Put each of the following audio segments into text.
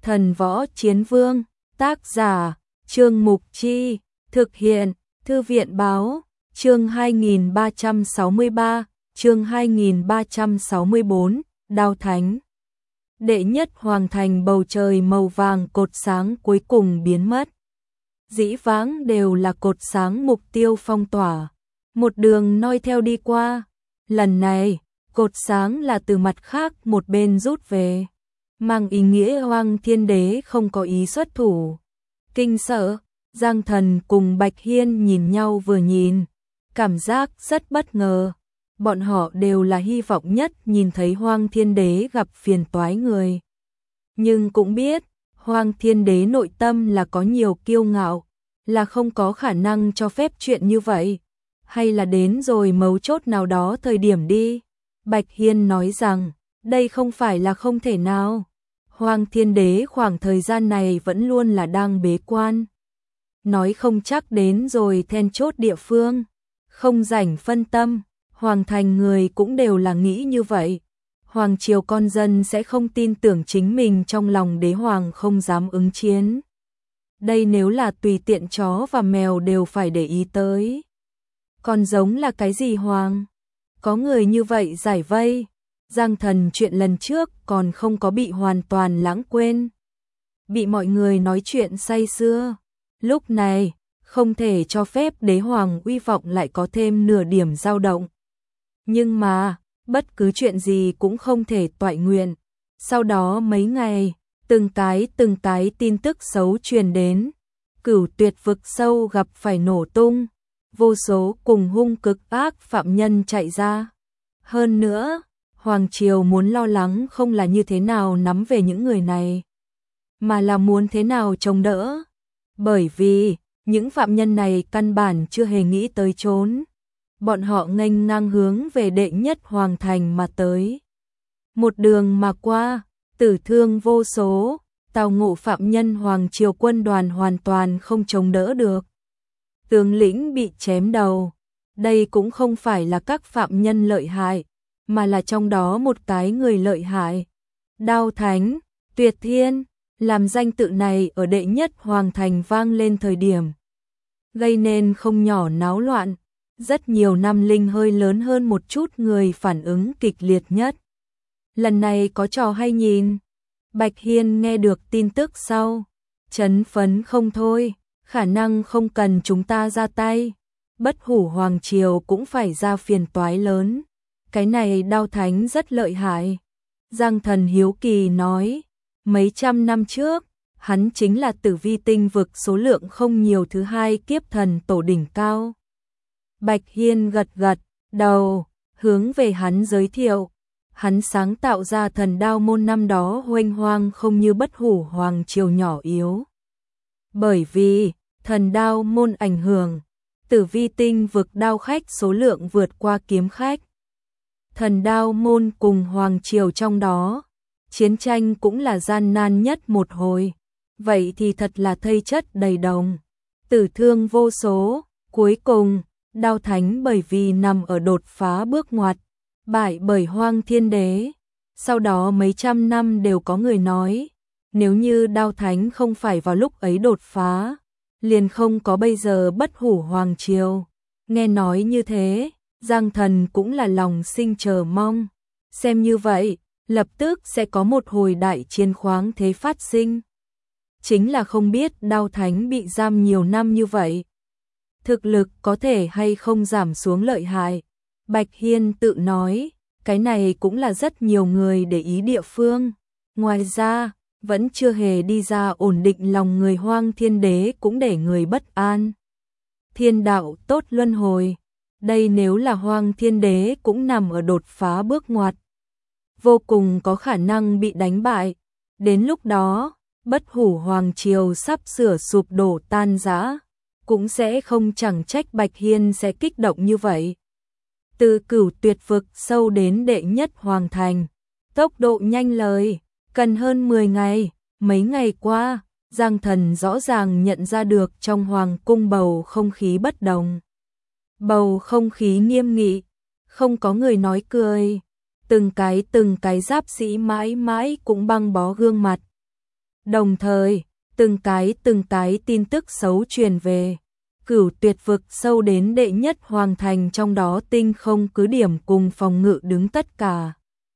Thần Võ Chiến Vương, tác giả, Trương Mục Chi, thực hiện, Thư viện Báo, chương 2363, chương 2364, Đao Thánh. Đệ nhất hoàng thành, bầu trời màu vàng cột sáng cuối cùng biến mất. Dĩ vãng đều là cột sáng mục tiêu phong tỏa, một đường noi theo đi qua. Lần này, cột sáng là từ mặt khác một bên rút về, mang ý nghĩa Hoang Thiên Đế không có ý xuất thủ. Kinh sợ, Giang Thần cùng Bạch Hiên nhìn nhau vừa nhìn, cảm giác rất bất ngờ. Bọn họ đều là hy vọng nhất nhìn thấy Hoang Thiên Đế gặp phiền toái người. Nhưng cũng biết, Hoang Thiên Đế nội tâm là có nhiều kiêu ngạo, là không có khả năng cho phép chuyện như vậy. Hay là đến rồi mấu chốt nào đó thời điểm đi. Bạch Hiên nói rằng, đây không phải là không thể nào. Hoang Thiên Đế khoảng thời gian này vẫn luôn là đang bế quan. Nói không chắc đến rồi then chốt địa phương, không rảnh phân tâm. Hoàng thành người cũng đều là nghĩ như vậy. Hoàng triều con dân sẽ không tin tưởng chính mình, trong lòng đế hoàng không dám ứng chiến. Đây nếu là tùy tiện chó và mèo đều phải để ý tới. Còn giống là cái gì hoàng? Có người như vậy giải vây. Giang Thần chuyện lần trước còn không có bị hoàn toàn lãng quên. Bị mọi người nói chuyện say sưa. Lúc này, không thể cho phép đế hoàng uy vọng lại có thêm nửa điểm dao động. Nhưng mà, bất cứ chuyện gì cũng không thể toại nguyện. Sau đó mấy ngày, từng cái tin tức xấu truyền đến. Cửu Tuyệt vực sâu gặp phải nổ tung. Vô số cùng hung cực ác phạm nhân chạy ra. Hơn nữa, Hoàng triều muốn lo lắng không là như thế nào nắm về những người này, mà là muốn thế nào chống đỡ. Bởi vì, những phạm nhân này căn bản chưa hề nghĩ tới trốn. Bọn họ nghênh ngang hướng về đệ nhất hoàng thành mà tới. Một đường mà qua, tử thương vô số, tao ngộ phạm nhân hoàng triều quân đoàn hoàn toàn không chống đỡ được. Tướng lĩnh bị chém đầu. Đây cũng không phải là các phạm nhân lợi hại, mà là trong đó một cái người lợi hại. Đao Thánh, Tuyệt Thiên, làm danh tự này ở đệ nhất hoàng thành vang lên thời điểm, gây nên không nhỏ náo loạn. Rất nhiều năm linh hơi lớn hơn một chút người phản ứng kịch liệt nhất. Lần này có trò hay nhìn. Bạch Hiên nghe được tin tức sau, chấn phấn không thôi. Khả năng không cần chúng ta ra tay, Bất Hủ Hoàng triều cũng phải ra phiền toái lớn. Cái này Đao Thánh rất lợi hại. Giang Thần hiếu kỳ nói, mấy trăm năm trước, hắn chính là Tử Vi tinh vực số lượng không nhiều thứ hai kiếp thần tổ đỉnh cao. Bạch Hiên gật gật đầu, hướng về hắn giới thiệu. Hắn sáng tạo ra thần đao môn năm đó huênh hoang không như Bất Hủ Hoàng triều nhỏ yếu. Bởi vì thần đao môn ảnh hưởng, Tử Vi tinh vực đao khách số lượng vượt qua kiếm khách. Thần đao môn cùng hoàng triều trong đó, chiến tranh cũng là gian nan nhất một hồi. Vậy thì thật là thây chất đầy đồng, tử thương vô số. Cuối cùng, Đao Thánh bởi vì nằm ở đột phá bước ngoặt, bại bởi Hoang Thiên Đế. Sau đó mấy trăm năm đều có người nói, nếu như Đao Thánh không phải vào lúc ấy đột phá, liền không có bây giờ Bất Hủ Hoàng triều. Nghe nói như thế, Giang Thần cũng là lòng sinh chờ mong. Xem như vậy, lập tức sẽ có một hồi đại chiến khoáng thế phát sinh. Chính là không biết Đao Thánh bị giam nhiều năm như vậy, thực lực có thể hay không giảm xuống lợi hại. Bạch Hiên tự nói, cái này cũng là rất nhiều người để ý địa phương. Ngoài ra, vẫn chưa hề đi ra ổn định lòng người. Hoang Thiên Đế cũng để người bất an. Thiên đạo tốt luân hồi. Đây nếu là Hoang Thiên Đế cũng nằm ở đột phá bước ngoặt, vô cùng có khả năng bị đánh bại. Đến lúc đó, Bất Hủ Hoàng triều sắp sửa sụp đổ tan rã, cũng sẽ không, chẳng trách Bạch Hiên sẽ kích động như vậy. Từ Cửu Tuyệt vực sâu đến đệ nhất hoàng thành, tốc độ nhanh lời, cần hơn 10 ngày. Mấy ngày qua, Giang Thần rõ ràng nhận ra được trong hoàng cung bầu không khí bất đồng. Bầu không khí nghiêm nghị, không có người nói cười. Từng cái giáp sĩ mãi mãi cũng băng bó gương mặt. Đồng thời, từng cái tin tức xấu truyền về. Cửu Tuyệt vực sâu đến đệ nhất hoàng thành, trong đó tinh không cứ điểm cùng phòng ngự đứng tất cả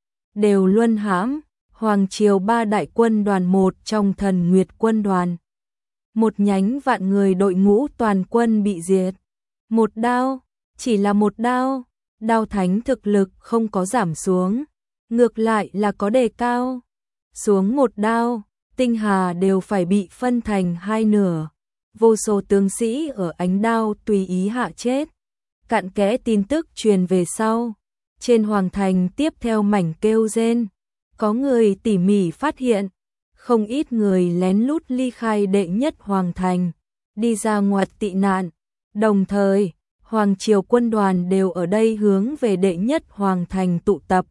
đều luân hãm. Hoàng triều ba đại quân đoàn, một trong Thần Nguyệt quân đoàn, một nhánh vạn người đội ngũ toàn quân bị diệt. Một đao, chỉ là một đao, Đao Thánh thực lực không có giảm xuống, ngược lại là có đề cao. Xuống một đao, tinh hà đều phải bị phân thành hai nửa. Vô số tướng sĩ ở ánh đao tùy ý hạ chết. Cặn kẽ tin tức truyền về sau. Trên hoàng thành tiếp theo mảnh kêu rên. Có người tỉ mỉ phát hiện, không ít người lén lút ly khai đệ nhất hoàng thành, đi ra ngoài tị nạn. Đồng thời, hoàng triều quân đoàn đều ở đây hướng về đệ nhất hoàng thành tụ tập.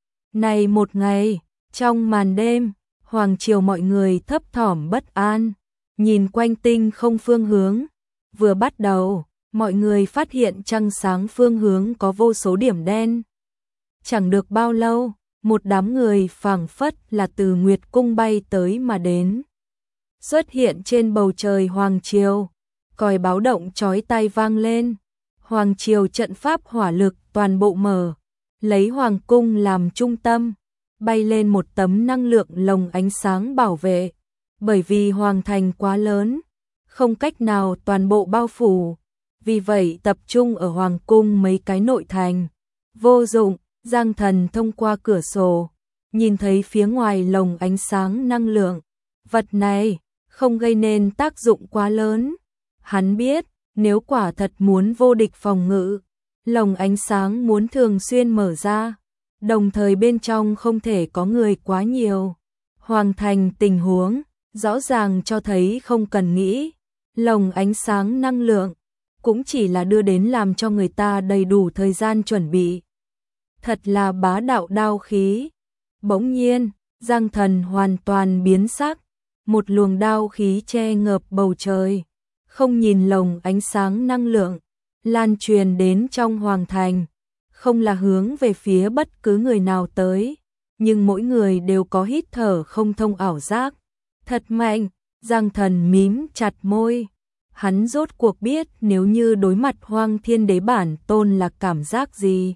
Này một ngày, trong màn đêm, hoàng triều mọi người thấp thỏm bất an, nhìn quanh tinh không phương hướng. Vừa bắt đầu, mọi người phát hiện trăng sáng phương hướng có vô số điểm đen. Chẳng được bao lâu, một đám người phảng phất là từ Nguyệt Cung bay tới mà đến. Xuất hiện trên bầu trời hoàng triều, còi báo động chói tai vang lên. Hoàng triều trận pháp hỏa lực toàn bộ mở, lấy hoàng cung làm trung tâm, bay lên một tấm năng lượng lồng ánh sáng bảo vệ. Bởi vì hoàng thành quá lớn, không cách nào toàn bộ bao phủ, vì vậy tập trung ở hoàng cung mấy cái nội thành. Vô dụng, Giang Thần thông qua cửa sổ, nhìn thấy phía ngoài lồng ánh sáng năng lượng. Vật này không gây nên tác dụng quá lớn. Hắn biết, nếu quả thật muốn vô địch phòng ngự, lồng ánh sáng muốn thường xuyên mở ra, đồng thời bên trong không thể có người quá nhiều. Hoàng thành tình huống rõ ràng cho thấy không cần nghĩ, lồng ánh sáng năng lượng cũng chỉ là đưa đến làm cho người ta đầy đủ thời gian chuẩn bị. Thật là bá đạo đao khí. Bỗng nhiên, Giang Thần hoàn toàn biến sắc, một luồng đao khí che ngợp bầu trời, không nhìn lồng ánh sáng năng lượng, lan truyền đến trong hoàng thành, không là hướng về phía bất cứ người nào tới, nhưng mỗi người đều có hít thở không thông ảo giác. Thật mạnh, Giang Thần mím chặt môi. Hắn rốt cuộc biết nếu như đối mặt Hoang Thiên Đế bản tôn là cảm giác gì.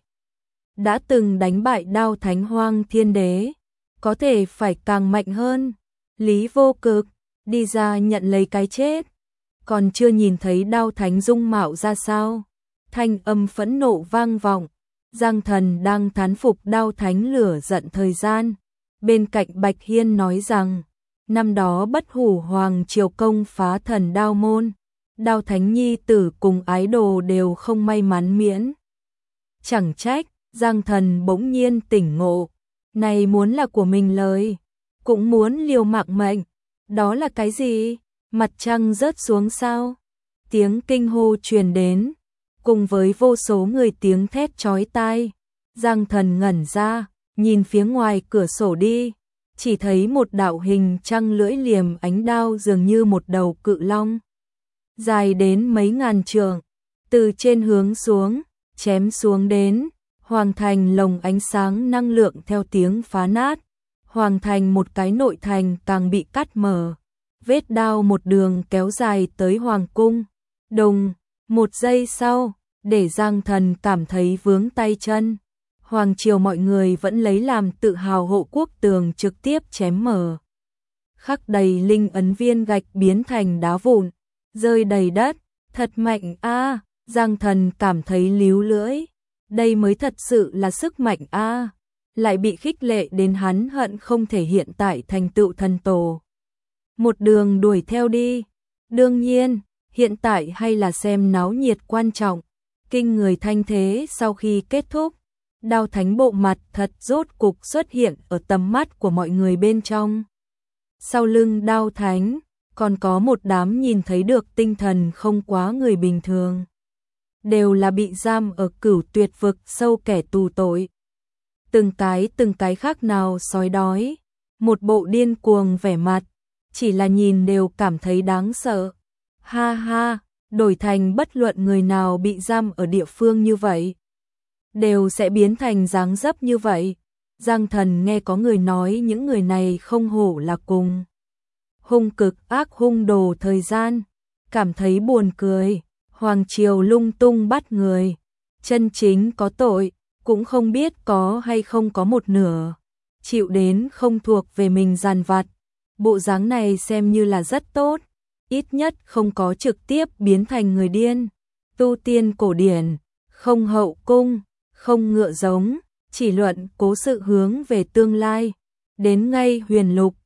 Đã từng đánh bại Đao Thánh Hoang Thiên Đế, có thể phải càng mạnh hơn. Lý Vô Cực đi ra nhận lấy cái chết, còn chưa nhìn thấy Đao Thánh dung mạo ra sao. Thanh âm phẫn nộ vang vọng, Giang Thần đang thán phục Đao Thánh lửa giận thời gian. Bên cạnh Bạch Hiên nói rằng, năm đó Bất Hủ Hoàng triều công phá Thần Đao môn, Đao Thánh nhi tử cùng ái đồ đều không may mắn miễn. Chẳng trách, Giang Thần bỗng nhiên tỉnh ngộ, này muốn là của mình lời, cũng muốn liều mạng mệnh. Đó là cái gì? Mặt trăng rớt xuống sao? Tiếng kinh hô truyền đến, cùng với vô số người tiếng thét chói tai. Giang Thần ngẩn ra, nhìn phía ngoài cửa sổ đi, chỉ thấy một đạo hình trăng lưỡi liềm ánh đao dường như một đầu cự long, dài đến mấy ngàn trượng, từ trên hướng xuống, chém xuống đến. Hoàng thành lồng ánh sáng năng lượng theo tiếng phá nát, hoàng thành một cái nội thành càng bị cắt mở, vết đao một đường kéo dài tới hoàng cung. Đùng, một giây sau, để Giang Thần cảm thấy vướng tay chân. Hoàng triều mọi người vẫn lấy làm tự hào hộ quốc tường trực tiếp chém mở, khắc đầy linh ấn viên gạch biến thành đá vụn, rơi đầy đất. Thật mạnh a, Giang Thần cảm thấy líu lưỡi. Đây mới thật sự là sức mạnh a, lại bị khích lệ đến hắn hận không thể hiện tại thành tựu thần tổ. Một đường đuổi theo đi. Đương nhiên, hiện tại hay là xem náo nhiệt quan trọng. Kinh người thanh thế sau khi kết thúc, Đao Thánh bộ mặt thật rốt cục xuất hiện ở tầm mắt của mọi người bên trong. Sau lưng Đao Thánh, còn có một đám nhìn thấy được tinh thần không quá người bình thường. Đều là bị giam ở Cửu Tuyệt vực sâu kẻ tù tội. Từng cái khác nào sói đói, một bộ điên cuồng vẻ mặt, chỉ là nhìn đều cảm thấy đáng sợ. Ha ha, đổi thành bất luận người nào bị giam ở địa phương như vậy, đều sẽ biến thành dáng dấp như vậy. Giang Thần nghe có người nói những người này không hổ là cùng hung cực ác hung đồ thời gian, cảm thấy buồn cười, hoàng triều lung tung bắt người, chân chính có tội, cũng không biết có hay không có một nửa, chịu đến không thuộc về mình dằn vặt, bộ dáng này xem như là rất tốt, ít nhất không có trực tiếp biến thành người điên, tu tiên cổ điển, không hậu cung, không ngựa giống, chỉ luận cố sự hướng về tương lai, đến ngay huyền lục,